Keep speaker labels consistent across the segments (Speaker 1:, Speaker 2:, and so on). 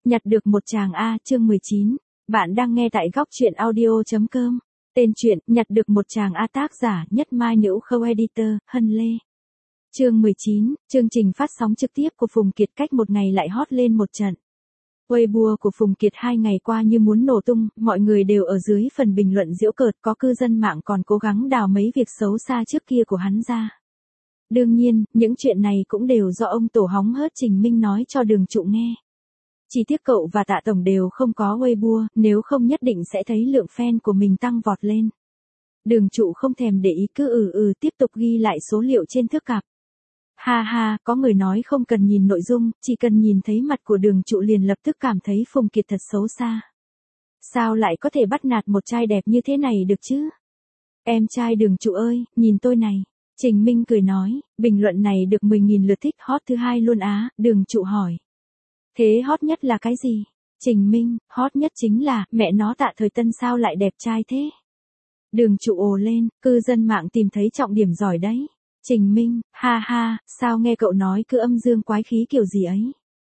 Speaker 1: Nhặt được một chàng A, chương 19. Bạn đang nghe tại góc truyện audio.com. Tên truyện, Nhặt được một chàng A, tác giả Nhất Mai Nữ Khâu, editor, Hân Lê. Chương 19, chương trình phát sóng trực tiếp của Phùng Kiệt cách một ngày lại hot lên một trận. Weibo của Phùng Kiệt 2 ngày qua như muốn nổ tung, mọi người đều ở dưới phần bình luận giễu cợt, có cư dân mạng còn cố gắng đào mấy việc xấu xa trước kia của hắn ra. Đương nhiên, những chuyện này cũng đều do ông tổ hóng hớt Trình Minh nói cho Đường Trụ nghe. Chỉ tiếc cậu và Tạ Tổng đều không có Weibo, nếu không nhất định sẽ thấy lượng fan của mình tăng vọt lên. Đường Trụ không thèm để ý cứ tiếp tục ghi lại số liệu trên thước cặp. Ha ha, có người nói không cần nhìn nội dung, chỉ cần nhìn thấy mặt của Đường Trụ liền lập tức cảm thấy Phùng Kiệt thật xấu xa. Sao lại có thể bắt nạt một trai đẹp như thế này được chứ? Em trai Đường Trụ ơi, nhìn tôi này. Trình Minh cười nói, bình luận này được 10.000 lượt thích, hot thứ 2 luôn á. Đường Trụ hỏi. Thế hot nhất là cái gì? Trình Minh, hot nhất chính là, mẹ nó Tạ Thời Tân sao lại đẹp trai thế? Đường Trụ ồ lên, cư dân mạng tìm thấy trọng điểm giỏi đấy. Trình Minh, ha ha, sao nghe cậu nói cứ âm dương quái khí kiểu gì ấy?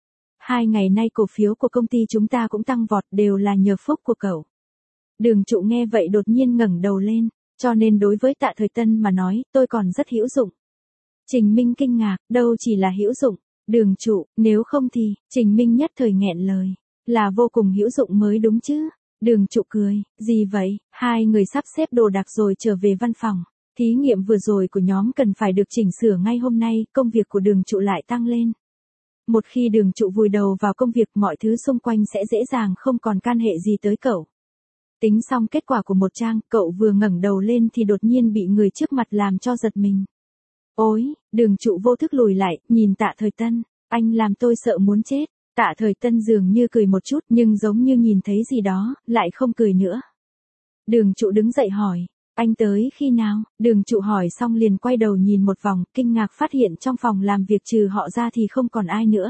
Speaker 1: 2 ngày nay cổ phiếu của công ty chúng ta cũng tăng vọt, đều là nhờ phúc của cậu. Đường Trụ nghe vậy đột nhiên ngẩng đầu lên, cho nên đối với Tạ Thời Tân mà nói, tôi còn rất hữu dụng. Trình Minh kinh ngạc, đâu chỉ là hữu dụng. Đường Trụ, nếu không thì, Trình Minh nhất thời nghẹn lời, là vô cùng hữu dụng mới đúng chứ. Đường Trụ cười, gì vậy? Hai người sắp xếp đồ đạc rồi trở về văn phòng. Thí nghiệm vừa rồi của nhóm cần phải được chỉnh sửa ngay hôm nay, công việc của Đường Trụ lại tăng lên. Một khi Đường Trụ vùi đầu vào công việc, mọi thứ xung quanh sẽ dễ dàng không còn can hệ gì tới cậu. Tính xong kết quả của một trang, cậu vừa ngẩng đầu lên thì đột nhiên bị người trước mặt làm cho giật mình. Ôi, Đường Trụ vô thức lùi lại, nhìn Tạ Thời Tân, anh làm tôi sợ muốn chết. Tạ Thời Tân dường như cười một chút nhưng giống như nhìn thấy gì đó, lại không cười nữa. Đường Trụ đứng dậy hỏi, anh tới khi nào? Đường Trụ hỏi xong liền quay đầu nhìn một vòng, kinh ngạc phát hiện trong phòng làm việc trừ họ ra thì không còn ai nữa.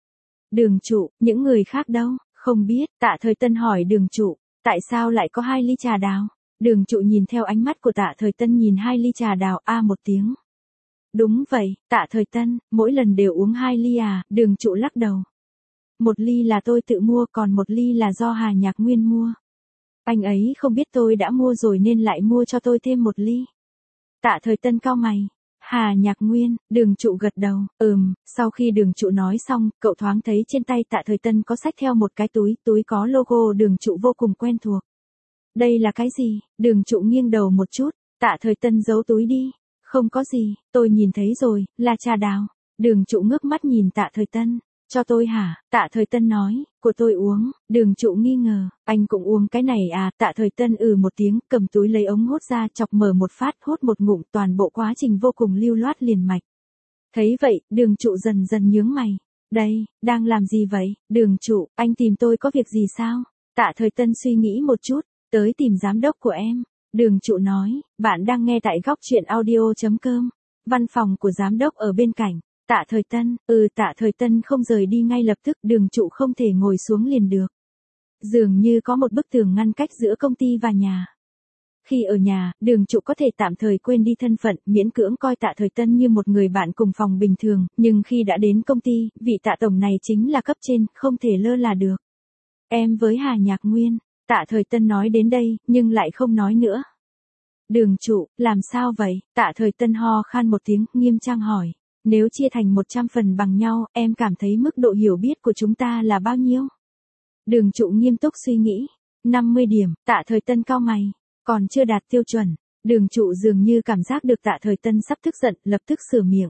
Speaker 1: Đường Trụ, những người khác đâu? Không biết, Tạ Thời Tân hỏi Đường Trụ, tại sao lại có 2 ly trà đào? Đường Trụ nhìn theo ánh mắt của Tạ Thời Tân nhìn 2 ly trà đào, một tiếng. Đúng vậy, Tạ Thời Tân, mỗi lần đều uống 2 ly à? Đường Trụ lắc đầu. 1 ly là tôi tự mua, còn 1 ly là do Hà Nhạc Nguyên mua. Anh ấy không biết tôi đã mua rồi nên lại mua cho tôi thêm 1 ly. Tạ Thời Tân cau mày. Hà Nhạc Nguyên, Đường Trụ gật đầu, sau khi Đường Trụ nói xong, cậu thoáng thấy trên tay Tạ Thời Tân có xách theo một cái túi có logo Đường Trụ vô cùng quen thuộc. Đây là cái gì? Đường Trụ nghiêng đầu một chút, Tạ Thời Tân giấu túi đi. Không có gì, tôi nhìn thấy rồi, là trà đào. Đường Trụ ngước mắt nhìn Tạ Thời Tân. Cho tôi hả? Tạ Thời Tân nói, của tôi uống. Đường Trụ nghi ngờ, anh cũng uống cái này à? Tạ Thời Tân một tiếng, cầm túi lấy ống hút ra, chọc mở một phát, hút một ngụm, toàn bộ quá trình vô cùng lưu loát liền mạch. Thấy vậy, Đường Trụ dần dần nhướng mày. Đây, đang làm gì vậy? Đường Trụ, anh tìm tôi có việc gì sao? Tạ Thời Tân suy nghĩ một chút, tới tìm giám đốc của em. Đường Trụ nói, bạn đang nghe tại góc truyện audio.com. Văn phòng của giám đốc ở bên cạnh. Tạ Thời Tân, Tạ Thời Tân không rời đi ngay lập tức, Đường Trụ không thể ngồi xuống liền được. Dường như có một bức tường ngăn cách giữa công ty và nhà. Khi ở nhà, Đường Trụ có thể tạm thời quên đi thân phận, miễn cưỡng coi Tạ Thời Tân như một người bạn cùng phòng bình thường, nhưng khi đã đến công ty, vị Tạ Tổng này chính là cấp trên, không thể lơ là được. Em với Hà Nhạc Nguyên. Tạ Thời Tân nói đến đây, nhưng lại không nói nữa. Đường Trụ, làm sao vậy? Tạ Thời Tân ho khan một tiếng, nghiêm trang hỏi. Nếu chia thành 100 phần bằng nhau, em cảm thấy mức độ hiểu biết của chúng ta là bao nhiêu? Đường Trụ nghiêm túc suy nghĩ. 50 điểm, Tạ Thời Tân cau mày. Còn chưa đạt tiêu chuẩn. Đường Trụ dường như cảm giác được Tạ Thời Tân sắp tức giận, lập tức sửa miệng.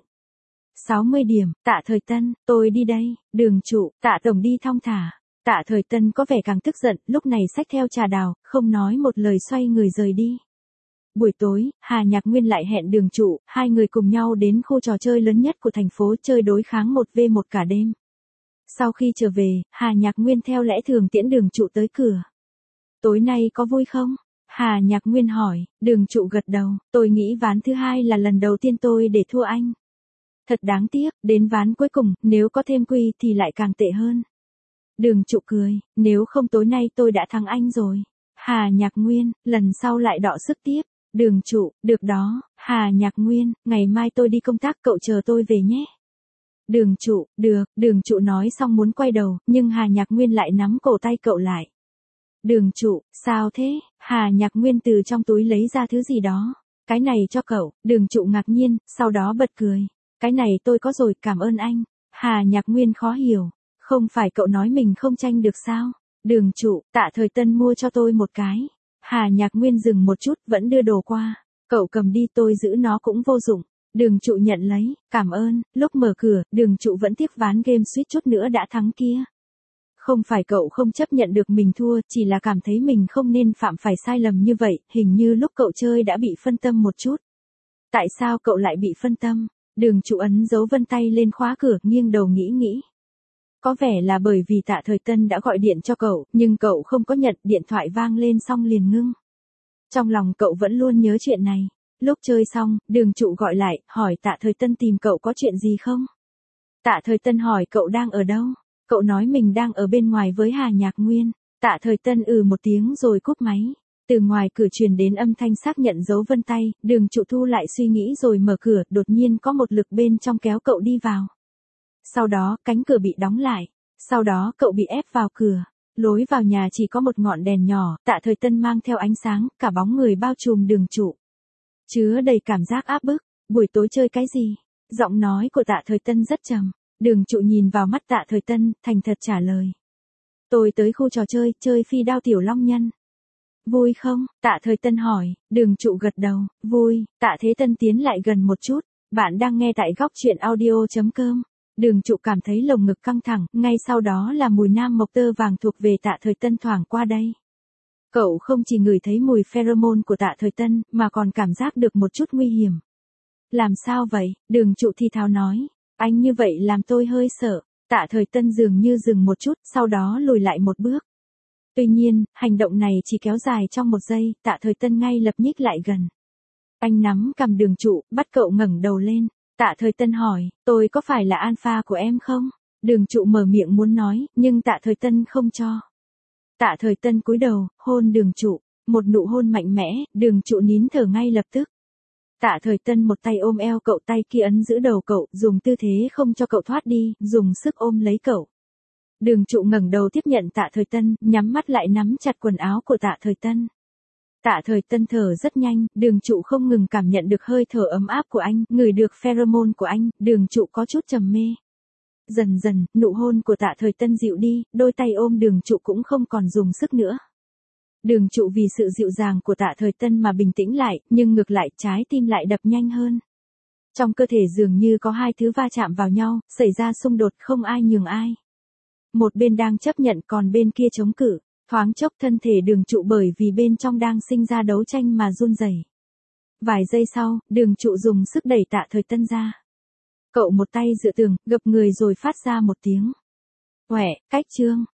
Speaker 1: 60 điểm, Tạ Thời Tân, tôi đi đây. Đường Trụ, Tạ Tổng đi thong thả. Tạ Thời Tân có vẻ càng tức giận, lúc này xách theo trà đào, không nói một lời xoay người rời đi. Buổi tối, Hà Nhạc Nguyên lại hẹn Đường Trụ, 2 người cùng nhau đến khu trò chơi lớn nhất của thành phố chơi đối kháng 1v1 cả đêm. Sau khi trở về, Hà Nhạc Nguyên theo lẽ thường tiễn Đường Trụ tới cửa. Tối nay có vui không? Hà Nhạc Nguyên hỏi. Đường Trụ gật đầu, tôi nghĩ ván thứ 2 là lần đầu tiên tôi để thua anh. Thật đáng tiếc, đến ván cuối cùng, nếu có thêm quy thì lại càng tệ hơn. Đường Trụ cười, nếu không tối nay tôi đã thắng anh rồi. Hà Nhạc Nguyên, lần sau lại đọ sức tiếp. Đường Trụ, được đó. Hà Nhạc Nguyên, ngày mai tôi đi công tác, cậu chờ tôi về nhé. Đường trụ, được, đường trụ nói xong muốn quay đầu, nhưng Hà Nhạc Nguyên lại nắm cổ tay cậu lại. Đường trụ, sao thế? Hà Nhạc Nguyên từ trong túi lấy ra thứ gì đó. Cái này cho cậu, đường trụ ngạc nhiên, sau đó bật cười. Cái này tôi có rồi, cảm ơn anh. Hà Nhạc Nguyên khó hiểu. Không phải cậu nói mình không tranh được sao? Đường trụ, Tạ Thời Tân mua cho tôi một cái. Hà Nhạc Nguyên dừng một chút, vẫn đưa đồ qua. Cậu cầm đi, tôi giữ nó cũng vô dụng. Đường trụ nhận lấy, cảm ơn. Lúc mở cửa, đường trụ vẫn tiếc ván game suýt chút nữa đã thắng kia. Không phải cậu không chấp nhận được mình thua, chỉ là cảm thấy mình không nên phạm phải sai lầm như vậy, hình như lúc cậu chơi đã bị phân tâm một chút. Tại sao cậu lại bị phân tâm? Đường trụ ấn dấu vân tay lên khóa cửa, nghiêng đầu nghĩ. Có vẻ là bởi vì Tạ Thời Tân đã gọi điện cho cậu, nhưng cậu không có nhận, điện thoại vang lên xong liền ngưng. Trong lòng cậu vẫn luôn nhớ chuyện này. Lúc chơi xong, đường trụ gọi lại, hỏi Tạ Thời Tân tìm cậu có chuyện gì không? Tạ Thời Tân hỏi cậu đang ở đâu? Cậu nói mình đang ở bên ngoài với Hà Nhạc Nguyên. Tạ Thời Tân một tiếng rồi cúp máy. Từ ngoài cửa truyền đến âm thanh xác nhận dấu vân tay, đường trụ thu lại suy nghĩ rồi mở cửa, đột nhiên có một lực bên trong kéo cậu đi vào. Sau đó, cánh cửa bị đóng lại. Sau đó, cậu bị ép vào cửa. Lối vào nhà chỉ có một ngọn đèn nhỏ, Tạ Thời Tân mang theo ánh sáng, cả bóng người bao trùm đường trụ. Chứa đầy cảm giác áp bức. Buổi tối chơi cái gì? Giọng nói của Tạ Thời Tân rất trầm. Đường trụ nhìn vào mắt Tạ Thời Tân, thành thật trả lời. Tôi tới khu trò chơi, chơi phi đao tiểu long nhân. Vui không? Tạ Thời Tân hỏi. Đường trụ gật đầu, vui. Tạ Thế Tân tiến lại gần một chút. Bạn đang nghe tại góc truyện audio.com. Đường trụ cảm thấy lồng ngực căng thẳng, ngay sau đó là mùi nam mộc tơ vàng thuộc về Tạ Thời Tân thoảng qua đây. Cậu không chỉ ngửi thấy mùi pheromone của Tạ Thời Tân, mà còn cảm giác được một chút nguy hiểm. Làm sao vậy? Đường trụ thì thào nói. Anh như vậy làm tôi hơi sợ. Tạ Thời Tân dường như dừng một chút, sau đó lùi lại một bước. Tuy nhiên, hành động này chỉ kéo dài trong một giây, Tạ Thời Tân ngay lập nhích lại gần. Anh nắm cầm đường trụ, bắt cậu ngẩng đầu lên. Tạ Thời Tân hỏi, tôi có phải là alpha của em không? Đường trụ mở miệng muốn nói, nhưng Tạ Thời Tân không cho. Tạ Thời Tân cúi đầu, hôn đường trụ. Một nụ hôn mạnh mẽ, đường trụ nín thở ngay lập tức. Tạ Thời Tân một tay ôm eo cậu, tay kia ấn giữ đầu cậu, dùng tư thế không cho cậu thoát đi, dùng sức ôm lấy cậu. Đường trụ ngẩng đầu tiếp nhận Tạ Thời Tân, nhắm mắt lại nắm chặt quần áo của Tạ Thời Tân. Tạ Thời Tân thở rất nhanh, đường trụ không ngừng cảm nhận được hơi thở ấm áp của anh, ngửi được pheromone của anh, đường trụ có chút trầm mê. Dần dần, nụ hôn của Tạ Thời Tân dịu đi, đôi tay ôm đường trụ cũng không còn dùng sức nữa. Đường trụ vì sự dịu dàng của Tạ Thời Tân mà bình tĩnh lại, nhưng ngược lại trái tim lại đập nhanh hơn. Trong cơ thể dường như có hai thứ va chạm vào nhau, xảy ra xung đột không ai nhường ai. Một bên đang chấp nhận còn bên kia chống cự, thoáng chốc thân thể đường trụ bởi vì bên trong đang sinh ra đấu tranh mà run rẩy. Vài giây sau, đường trụ dùng sức đẩy Tạ Thời Tân ra. Cậu một tay dựa tường, gập người rồi phát ra một tiếng. Quẹ, cách chương.